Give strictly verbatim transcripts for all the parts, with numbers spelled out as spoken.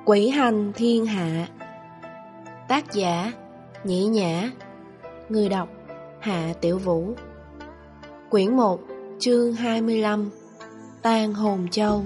Quỷ hành thiên hạ. Tác giả Nhĩ Nhã. Người đọc Hạ Tiểu Vũ. Quyển một, chương hai mươi lăm. Tan hồn châu.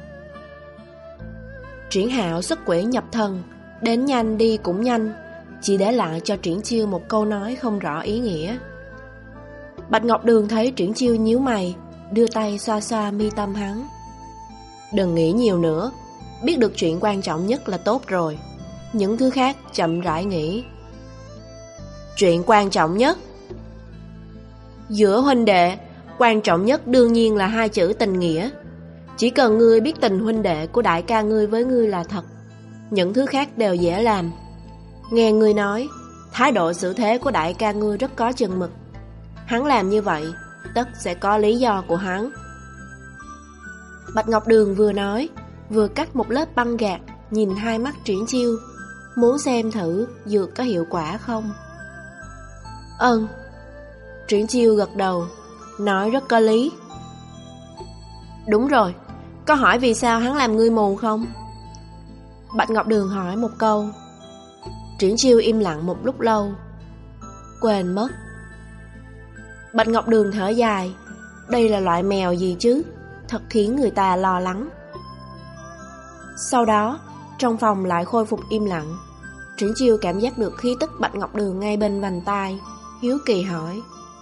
Triển Hạo xuất quỷ nhập thần, đến nhanh đi cũng nhanh, chỉ để lại cho Triển Chiêu một câu nói không rõ ý nghĩa. Bạch Ngọc Đường thấy Triển Chiêu nhíu mày, đưa tay xoa xoa mi tâm hắn. Đừng nghĩ nhiều nữa, biết được chuyện quan trọng nhất là tốt rồi, những thứ khác chậm rãi nghĩ. Chuyện quan trọng nhất? Giữa huynh đệ, quan trọng nhất đương nhiên là hai chữ tình nghĩa. Chỉ cần ngươi biết tình huynh đệ của đại ca ngươi với ngươi là thật, những thứ khác đều dễ làm. Nghe ngươi nói, thái độ xử thế của đại ca ngươi rất có chừng mực. Hắn làm như vậy, tất sẽ có lý do của hắn. Bạch Ngọc Đường vừa nói, vừa cắt một lớp băng gạc, nhìn hai mắt Triển Chiêu, muốn xem thử dược có hiệu quả không. Ừm. Triển Chiêu gật đầu, nói rất có lý. Đúng rồi, có hỏi vì sao hắn làm ngươi mù không? Bạch Ngọc Đường hỏi một câu. Triển Chiêu im lặng một lúc lâu. Quên mất. Bạch Ngọc Đường thở dài, đây là loại mèo gì chứ, thật khiến người ta lo lắng. Sau đó, trong phòng lại khôi phục im lặng. Triển Chiêu cảm giác được khí tức Bạch Ngọc Đường ngay bên vành tai, hiếu kỳ hỏi: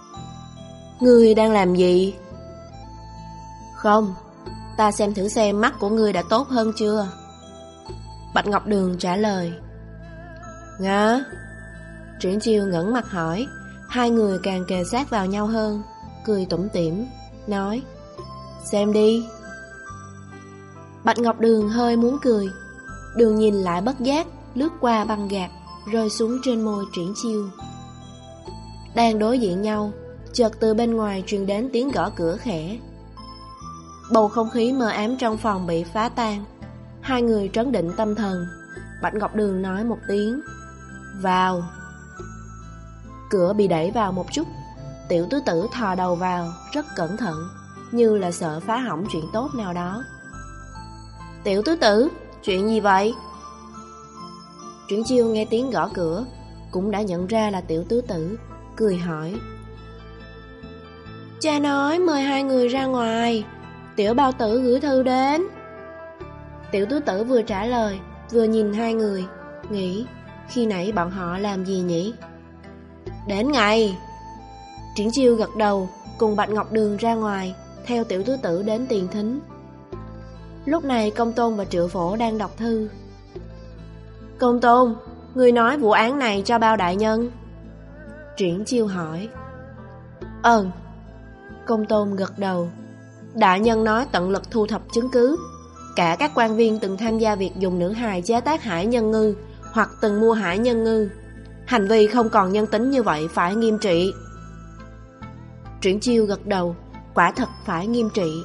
Ngươi đang làm gì? Không, ta xem thử xem mắt của ngươi đã tốt hơn chưa. Bạch Ngọc Đường trả lời. Ngã. Triển Chiêu ngẩng mặt hỏi. Hai người càng kề sát vào nhau hơn, cười tủm tỉm, nói: Xem đi. Bạch Ngọc Đường hơi muốn cười, đường nhìn lại bất giác lướt qua băng gạc, rơi xuống trên môi Triển Chiêu. Đang đối diện nhau, chợt từ bên ngoài truyền đến tiếng gõ cửa khẽ. Bầu không khí mờ ám trong phòng bị phá tan. Hai người trấn định tâm thần. Bạch Ngọc Đường nói một tiếng: Vào. Cửa bị đẩy vào một chút. Tiểu tứ tử thò đầu vào, rất cẩn thận, như là sợ phá hỏng chuyện tốt nào đó. Tiểu tứ tử, chuyện gì vậy? Triển Chiêu nghe tiếng gõ cửa, cũng đã nhận ra là tiểu tứ tử, cười hỏi: Cha nói mời hai người ra ngoài, tiểu bao tử gửi thư đến. Tiểu tứ tử vừa trả lời, vừa nhìn hai người, nghĩ khi nãy bọn họ làm gì nhỉ? Đến ngay. Triển Chiêu gật đầu, cùng Bạch Ngọc Đường ra ngoài, theo tiểu tứ tử đến tiền thính. Lúc này Công Tôn và Triệu Phổ đang đọc thư. Công Tôn, ngươi nói vụ án này cho bao đại nhân? Triển Chiêu hỏi. Ừm. Công Tôn gật đầu. Đại nhân nói tận lực thu thập chứng cứ. Cả các quan viên từng tham gia việc dùng nữ hài chế tác hải nhân ngư, hoặc từng mua hải nhân ngư, hành vi không còn nhân tính như vậy phải nghiêm trị. Triển Chiêu gật đầu, quả thật phải nghiêm trị.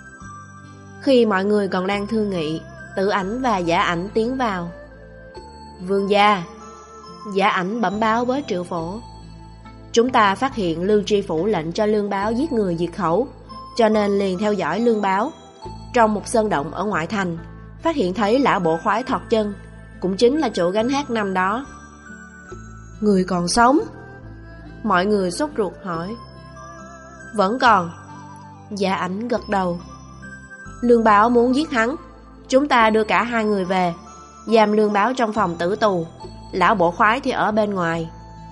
Khi mọi người còn đang thương nghị, Tử Ảnh và Giả Ảnh tiến vào. Vương gia. Giả Ảnh bẩm báo với Triệu Phổ. Chúng ta phát hiện Lương Tri Phủ lệnh cho Lương Báo giết người diệt khẩu, cho nên liền theo dõi Lương Báo. Trong một sơn động ở ngoại thành, phát hiện thấy lão bộ khoái thọt chân, cũng chính là chỗ gánh hát năm đó. Người còn sống? Mọi người sốt ruột hỏi. Vẫn còn. Giả Ảnh gật đầu. Lương Báo muốn giết hắn, chúng ta đưa cả hai người về, giam Lương Báo trong phòng tử tù, lão bộ khoái thì ở bên ngoài.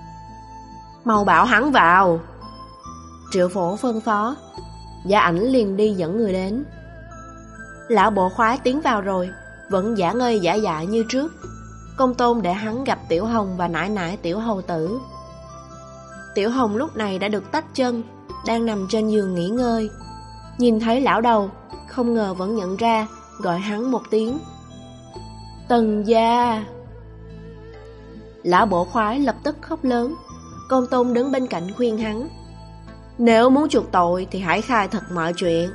Mau bảo hắn vào. Triệu Phổ phân phó. Giả Ảnh liền đi dẫn người đến. Lão bộ khoái tiến vào rồi, vẫn giả ngây giả dại như trước. Công Tôn để hắn gặp Tiểu Hồng và nãi nãi Tiểu Hầu Tử. Tiểu Hồng lúc này đã được tách chân, đang nằm trên giường nghỉ ngơi. Nhìn thấy lão đầu, không ngờ vẫn nhận ra, gọi hắn một tiếng. Tần gia. Lão bộ khoái lập tức khóc lớn. Công Tôn đứng bên cạnh khuyên hắn: Nếu muốn chuộc tội thì hãy khai thật mọi chuyện.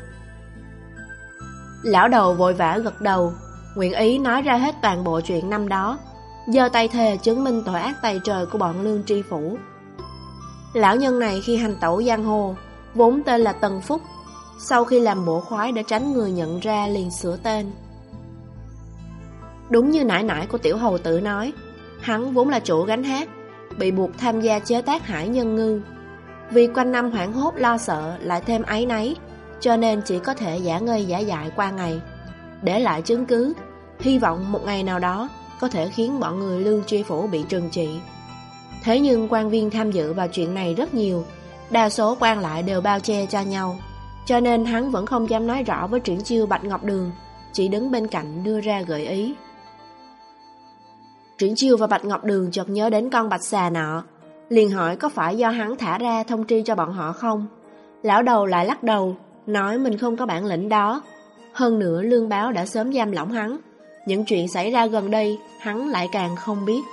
Lão đầu vội vã gật đầu, nguyện ý nói ra hết toàn bộ chuyện năm đó, giơ tay thề chứng minh tội ác tày trời của bọn Lương Tri Phủ. Lão nhân này khi hành tẩu giang hồ vốn tên là Tần Phúc, sau khi làm bộ khoái để tránh người nhận ra liền sửa tên. Đúng như nãy nãy của tiểu hầu tử nói, hắn vốn là chủ gánh hát, bị buộc tham gia chế tác Hải Nhân Ngư. Vì quanh năm hoảng hốt lo sợ lại thêm áy náy, cho nên chỉ có thể giả ngây giả dại qua ngày, để lại chứng cứ, hy vọng một ngày nào đó có thể khiến bọn người Lương Tri Phủ bị trừng trị. Thế nhưng quan viên tham dự vào chuyện này rất nhiều, đa số quan lại đều bao che cho nhau, cho nên hắn vẫn không dám nói rõ với Triển Chiêu Bạch Ngọc Đường, chỉ đứng bên cạnh đưa ra gợi ý. Triển Chiêu và Bạch Ngọc Đường chợt nhớ đến con bạch xà nọ, liền hỏi có phải do hắn thả ra thông tri cho bọn họ không. Lão đầu lại lắc đầu, nói mình không có bản lĩnh đó. Hơn nữa lương báo đã sớm giam lỏng hắn, những chuyện xảy ra gần đây hắn lại càng không biết.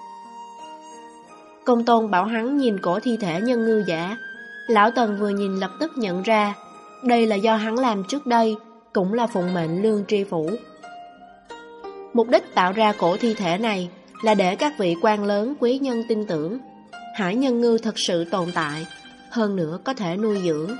Công tôn bảo hắn nhìn cổ thi thể nhân ngư giả. Lão Tần vừa nhìn lập tức nhận ra, đây là do hắn làm trước đây, cũng là phụng mệnh Lương Tri Phủ. Mục đích tạo ra cổ thi thể này là để các vị quan lớn quý nhân tin tưởng Hải Nhân Ngư thật sự tồn tại, hơn nữa có thể nuôi dưỡng.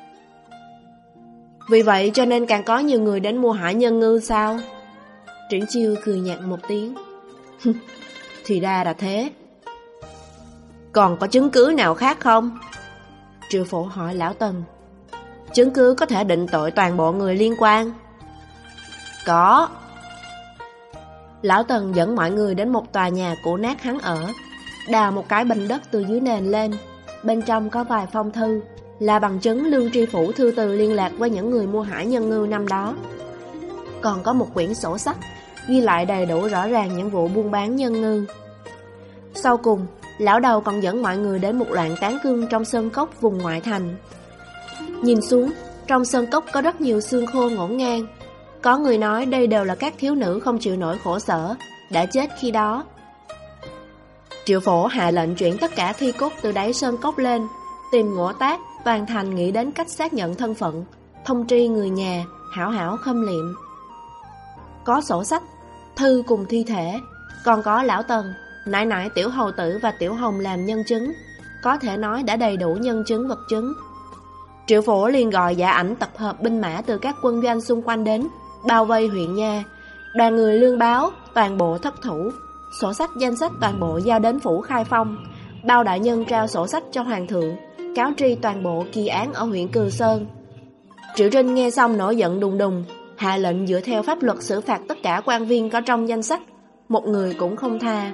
Vì vậy cho nên càng có nhiều người đến mua Hải Nhân Ngư sao? Triển Chiêu cười nhạt một tiếng. Thì ra là thế. Còn có chứng cứ nào khác không? Triệu Phổ hỏi Lão Tần. Chứng cứ có thể định tội toàn bộ người liên quan. Có. Lão Tần dẫn mọi người đến một tòa nhà cũ nát hắn ở, đào một cái bình đất từ dưới nền lên. Bên trong có vài phong thư, là bằng chứng Lương Tri Phủ thư từ liên lạc với những người mua Hải Nhân Ngư năm đó. Còn có một quyển sổ sách ghi lại đầy đủ rõ ràng những vụ buôn bán nhân ngư. Sau cùng, lão đầu còn dẫn mọi người đến một loạn tán cương trong sơn cốc vùng ngoại thành. Nhìn xuống, trong sơn cốc có rất nhiều xương khô ngổn ngang. Có người nói đây đều là các thiếu nữ không chịu nổi khổ sở, đã chết khi đó. Triệu Phổ hạ lệnh chuyển tất cả thi cốt từ đáy sơn cốc lên, tìm ngõ tác, toàn thành nghĩ đến cách xác nhận thân phận, thông tri người nhà, hảo hảo khâm liệm. Có sổ sách, thư cùng thi thể, còn có lão Tần, nãy nãy tiểu hầu tử và tiểu hồng làm nhân chứng, có thể nói đã đầy đủ nhân chứng vật chứng. Triệu Phổ liền gọi Giả Ảnh tập hợp binh mã từ các quân doanh xung quanh đến, bao vây huyện nha. Đoàn người lương báo, toàn bộ thất thủ. Sổ sách danh sách toàn bộ giao đến phủ Khai Phong. Bao đại nhân trao sổ sách cho hoàng thượng, cáo tri toàn bộ kỳ án ở huyện Cừ Sơn. Triệu Trinh nghe xong nổi giận đùng đùng, hạ lệnh dựa theo pháp luật xử phạt tất cả quan viên có trong danh sách, một người cũng không tha.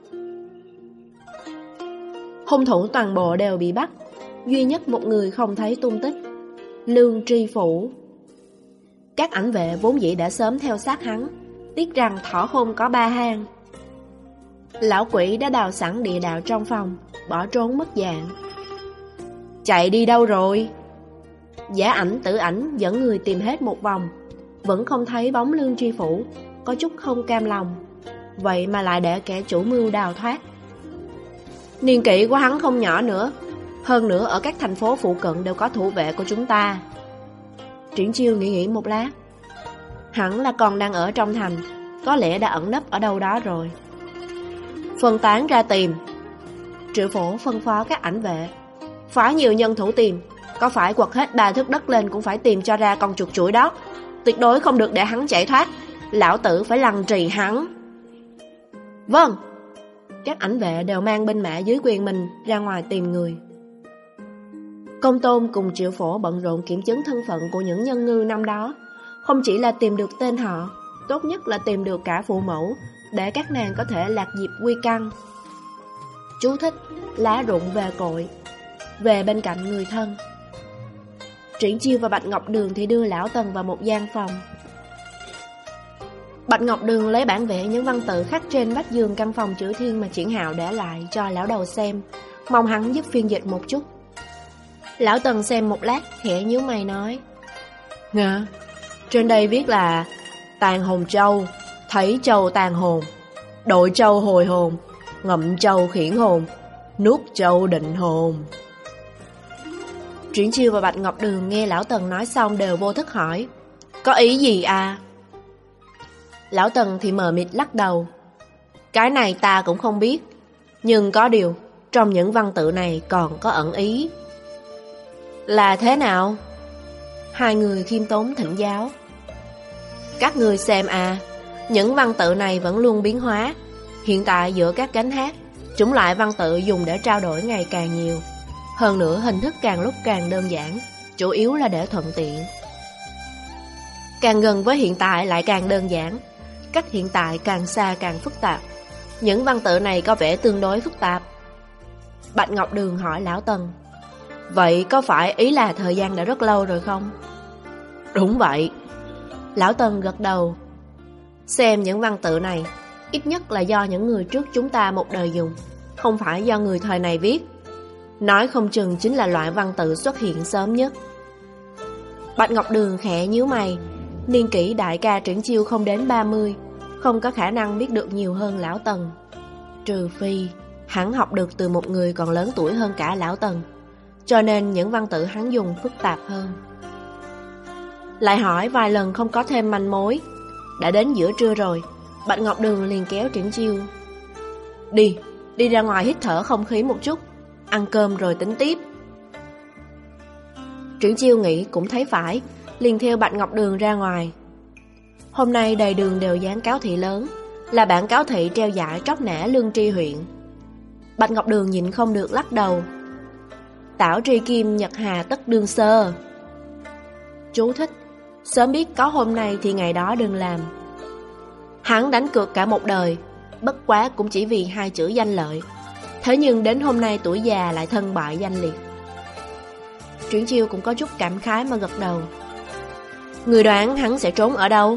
Hung thủ toàn bộ đều bị bắt, duy nhất một người không thấy tung tích, Lương Tri Phủ. Các ảnh vệ vốn dĩ đã sớm theo sát hắn, tiếc rằng thỏ khôn có ba hang. Lão quỷ đã đào sẵn địa đạo trong phòng, bỏ trốn mất dạng. Chạy đi đâu rồi? Giả Ảnh Tử Ảnh dẫn người tìm hết một vòng, vẫn không thấy bóng Lương Tri Phủ, có chút không cam lòng. Vậy mà lại để kẻ chủ mưu đào thoát. Niên kỷ của hắn không nhỏ nữa, hơn nữa ở các thành phố phụ cận đều có thủ vệ của chúng ta. Triển Chiêu nghĩ nghĩ một lát. Hẳn là còn đang ở trong thành, có lẽ đã ẩn nấp ở đâu đó rồi. Phân tán ra tìm. Triệu Phổ phân phó các ảnh vệ, phái nhiều nhân thủ tìm, có phải quật hết ba thước đất lên cũng phải tìm cho ra con chuột chuỗi đó. Tuyệt đối không được để hắn chạy thoát, lão tử phải lăng trì hắn. Vâng. Các ảnh vệ đều mang binh mã dưới quyền mình ra ngoài tìm người. Công Tôn cùng Triệu Phổ bận rộn kiểm chứng thân phận của những nhân ngư năm đó. Không chỉ là tìm được tên họ, tốt nhất là tìm được cả phụ mẫu, để các nàng có thể lạc diệp quy căn. Chú thích: lá rụng về cội, về bên cạnh người thân. Triển Chiêu và Bạch Ngọc Đường thì đưa lão Tần vào một gian phòng. Bạch Ngọc Đường lấy bản vẽ những văn tự khắc trên vách giường căn phòng chữ thiên mà Triển Hạo để lại cho lão đầu xem, mong hắn giúp phiên dịch một chút. Lão Tần xem một lát, khẽ nhíu mày nói: Ngạ, trên đây viết là tàn hồn châu, thấy châu tàn hồn, đội châu hồi hồn, ngậm châu khiển hồn, nuốt châu định hồn. Triển Chiêu và Bạch Ngọc Đường nghe lão Tần nói xong đều vô thức hỏi: Có ý gì à? Lão Tần thì mờ mịt lắc đầu: Cái này ta cũng không biết, nhưng có điều trong những văn tự này còn có ẩn ý. Là thế nào? Hai người khiêm tốn thỉnh giáo. Các người xem à, Những văn tự này vẫn luôn biến hóa. Hiện tại giữa các gánh hát, chủng loại văn tự dùng để trao đổi ngày càng nhiều. Hơn nữa hình thức càng lúc càng đơn giản, chủ yếu là để thuận tiện. Càng gần với hiện tại lại càng đơn giản, cách hiện tại càng xa càng phức tạp. Những văn tự này có vẻ tương đối phức tạp. Bạch Ngọc Đường hỏi Lão Tần: Vậy có phải ý là thời gian đã rất lâu rồi không? Đúng vậy. Lão Tần gật đầu. Xem những văn tự này, ít nhất là do những người trước chúng ta một đời dùng, không phải do người thời này viết. Nói không chừng chính là loại văn tự xuất hiện sớm nhất. Bạch Ngọc Đường khẽ nhíu mày. Niên kỷ đại ca Triển Chiêu không đến ba mươi, không có khả năng biết được nhiều hơn Lão Tần. Trừ phi hắn học được từ một người còn lớn tuổi hơn cả Lão Tần, cho nên những văn tự hắn dùng phức tạp hơn. Lại hỏi vài lần không có thêm manh mối. Đã đến giữa trưa rồi, Bạch Ngọc Đường liền kéo Triển Chiêu: Đi, đi ra ngoài hít thở không khí một chút, ăn cơm rồi tính tiếp. Triển Chiêu nghĩ cũng thấy phải, liền theo Bạch Ngọc Đường ra ngoài. Hôm nay đầy đường đều dán cáo thị lớn, là bản cáo thị treo giải tróc nã Lương Tri huyện. Bạch Ngọc Đường nhịn không được lắc đầu: Tảo tri kim nhật hà tất đương sơ. Chú thích: sớm biết có hôm nay thì ngày đó đừng làm. Hắn đánh cược cả một đời, bất quá cũng chỉ vì hai chữ danh lợi. Thế nhưng đến hôm nay tuổi già lại thân bại danh liệt. Triển Chiêu cũng có chút cảm khái mà gật đầu. Người đoán hắn sẽ trốn ở đâu?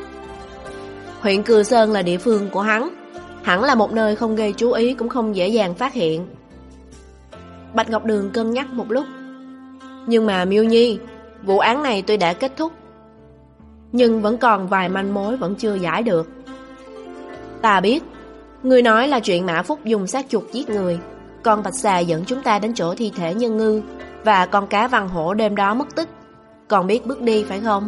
Huyện Cừ Sơn là địa phương của hắn, hẳn là một nơi không gây chú ý cũng không dễ dàng phát hiện. Bạch Ngọc Đường cân nhắc một lúc. Nhưng mà Miêu Nhi, vụ án này tuy đã kết thúc, nhưng vẫn còn vài manh mối vẫn chưa giải được. Ta biết, ngươi nói là chuyện Mã Phúc dùng xác chuột giết người, con bạch xà dẫn chúng ta đến chỗ thi thể Nhân Ngư, và con cá Văn Hổ đêm đó mất tích. Còn biết bước đi phải không?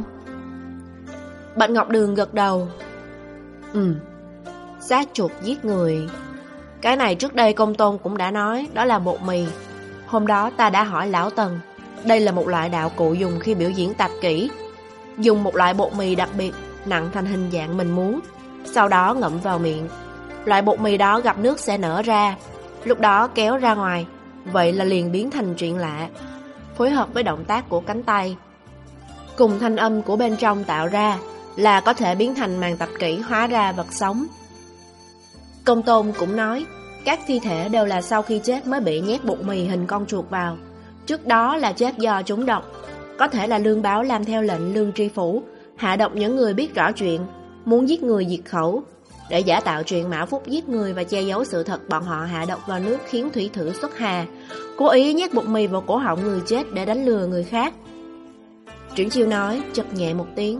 Bạch Ngọc Đường gật đầu. Ừ, xác chuột giết người. Cái này trước đây Công Tôn cũng đã nói, đó là bột mì. Hôm đó ta đã hỏi Lão Tần, đây là một loại đạo cụ dùng khi biểu diễn tạp kỹ. Dùng một loại bột mì đặc biệt, nặng thành hình dạng mình muốn, sau đó ngậm vào miệng. Loại bột mì đó gặp nước sẽ nở ra, lúc đó kéo ra ngoài, vậy là liền biến thành chuyện lạ. Phối hợp với động tác của cánh tay cùng thanh âm của bên trong tạo ra, là có thể biến thành màn tập kỹ hóa ra vật sống. Công Tôn cũng nói, các thi thể đều là sau khi chết mới bị nhét bột mì hình con chuột vào. Trước đó là chết do trúng độc. Có thể là Lương Báo làm theo lệnh Lương Tri Phủ, hạ độc những người biết rõ chuyện, muốn giết người diệt khẩu, để giả tạo chuyện Mã Phúc giết người và che giấu sự thật bọn họ hạ độc vào nước khiến thủy thử xuất hà, cố ý nhét bột mì vào cổ họng người chết để đánh lừa người khác. Triển Chiêu nói, chật nhẹ một tiếng.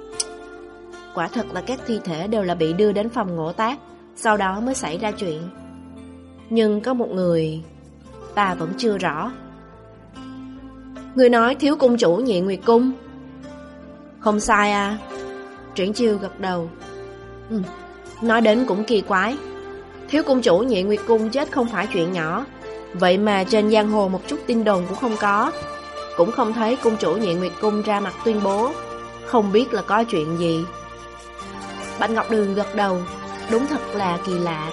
Quả thật là các thi thể đều là bị đưa đến phòng ngộ tác, sau đó mới xảy ra chuyện. Nhưng có một người ta vẫn chưa rõ. Người nói thiếu cung chủ Nhị Nguyệt Cung. Không sai à? Triển Chiêu gật đầu. Ừ, nói đến cũng kỳ quái. Thiếu cung chủ Nhị Nguyệt Cung chết không phải chuyện nhỏ, vậy mà trên giang hồ một chút tin đồn cũng không có. Cũng không thấy cung chủ Nhị Nguyệt Cung ra mặt tuyên bố, không biết là có chuyện gì. Bạch Ngọc Đường gật đầu. Đúng thật là kỳ lạ.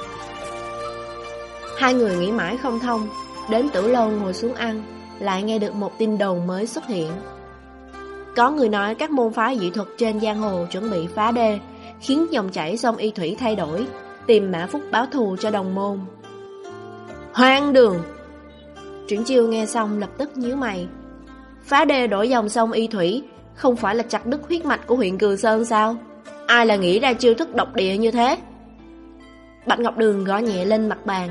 Hai người nghĩ mãi không thông, đến Tử Lâu ngồi xuống ăn, lại nghe được một tin đồn mới xuất hiện. Có người nói các môn phái dị thuật trên giang hồ chuẩn bị phá đê, khiến dòng chảy sông Y Thủy thay đổi, tìm Mã Phúc báo thù cho đồng môn. Hoang đường! Triển Chiêu nghe xong lập tức nhíu mày. Phá đê đổi dòng sông Y Thủy, không phải là chặt đứt huyết mạch của huyện Cừ Sơn sao? Ai là nghĩ ra chiêu thức độc địa như thế? Bạch Ngọc Đường gõ nhẹ lên mặt bàn.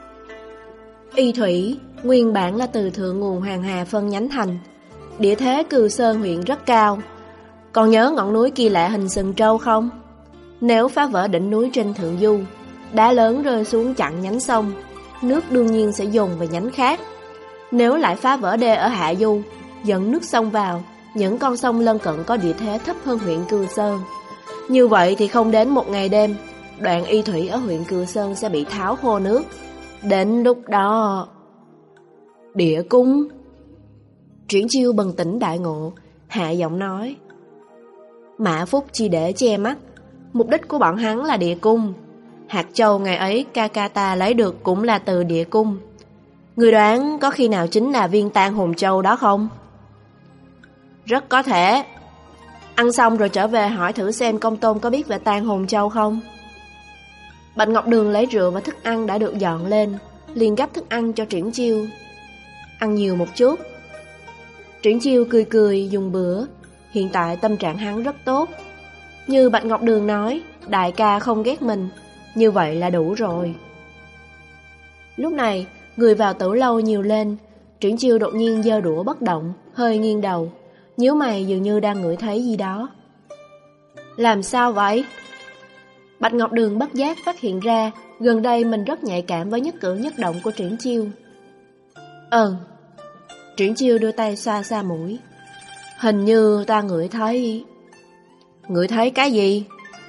Y Thủy nguyên bản là từ thượng nguồn Hoàng Hà phân nhánh thành. Địa thế Cừ Sơn huyện rất cao. Còn nhớ ngọn núi kỳ lạ hình sừng trâu không? Nếu phá vỡ đỉnh núi trên thượng du, đá lớn rơi xuống chặn nhánh sông, nước đương nhiên sẽ dồn về nhánh khác. Nếu lại phá vỡ đê ở hạ du, dẫn nước sông vào, những con sông lân cận có địa thế thấp hơn huyện Cừ Sơn. Như vậy thì không đến một ngày đêm, đoạn Y Thủy ở huyện Cừ Sơn sẽ bị tháo khô nước. Đến lúc đó... Địa cung. Triển Chiêu bừng tỉnh đại ngộ, hạ giọng nói. Mã Phúc chỉ để che mắt, Mục đích của bọn hắn là địa cung. Hạt châu ngày ấy ca ca ta lấy được cũng là từ địa cung. Người đoán có khi nào chính là viên tang hồn châu đó không? Rất có thể. Ăn xong rồi trở về hỏi thử xem công tôn có biết về tang hồn châu không. Bạch Ngọc Đường lấy rượu và thức ăn đã được dọn lên, liền gắp thức ăn cho Triển Chiêu. Ăn nhiều một chút. Triển Chiêu cười cười dùng bữa. Hiện tại tâm trạng hắn rất tốt. Như Bạch Ngọc Đường nói, đại ca không ghét mình, như vậy là đủ rồi. Lúc này, người vào tử lâu nhiều lên. Triển Chiêu đột nhiên giơ đũa bất động, hơi nghiêng đầu, nhíu mày dường như đang ngửi thấy gì đó. Làm sao vậy? Bạch Ngọc Đường bất giác phát hiện ra gần đây mình rất nhạy cảm với nhất cử nhất động của Triển Chiêu. Ừ. Triển Chiêu đưa tay xoa xoa mũi. Hình như ta ngửi thấy... Ngửi thấy cái gì?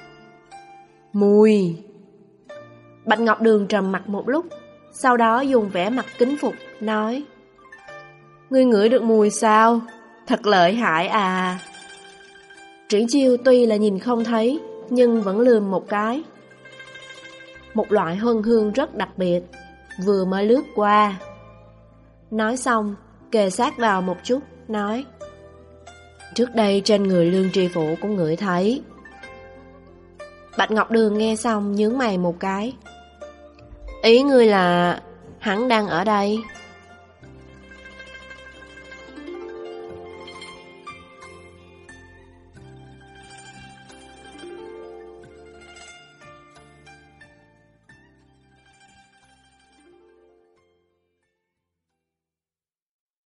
Mùi. Bạch Ngọc Đường trầm mặt một lúc, sau đó dùng vẻ mặt kính phục, nói: Ngươi ngửi được mùi sao? Thật lợi hại à. Triển Chiêu tuy là nhìn không thấy, nhưng vẫn lườm một cái. Một loại hương hương rất đặc biệt, vừa mới lướt qua. Nói xong, kề sát vào một chút, nói: Trước đây trên người Lương Tri Phủ cũng ngửi thấy. Bạch Ngọc Đường nghe xong nhướng mày một cái. Ý ngươi là hắn đang ở đây?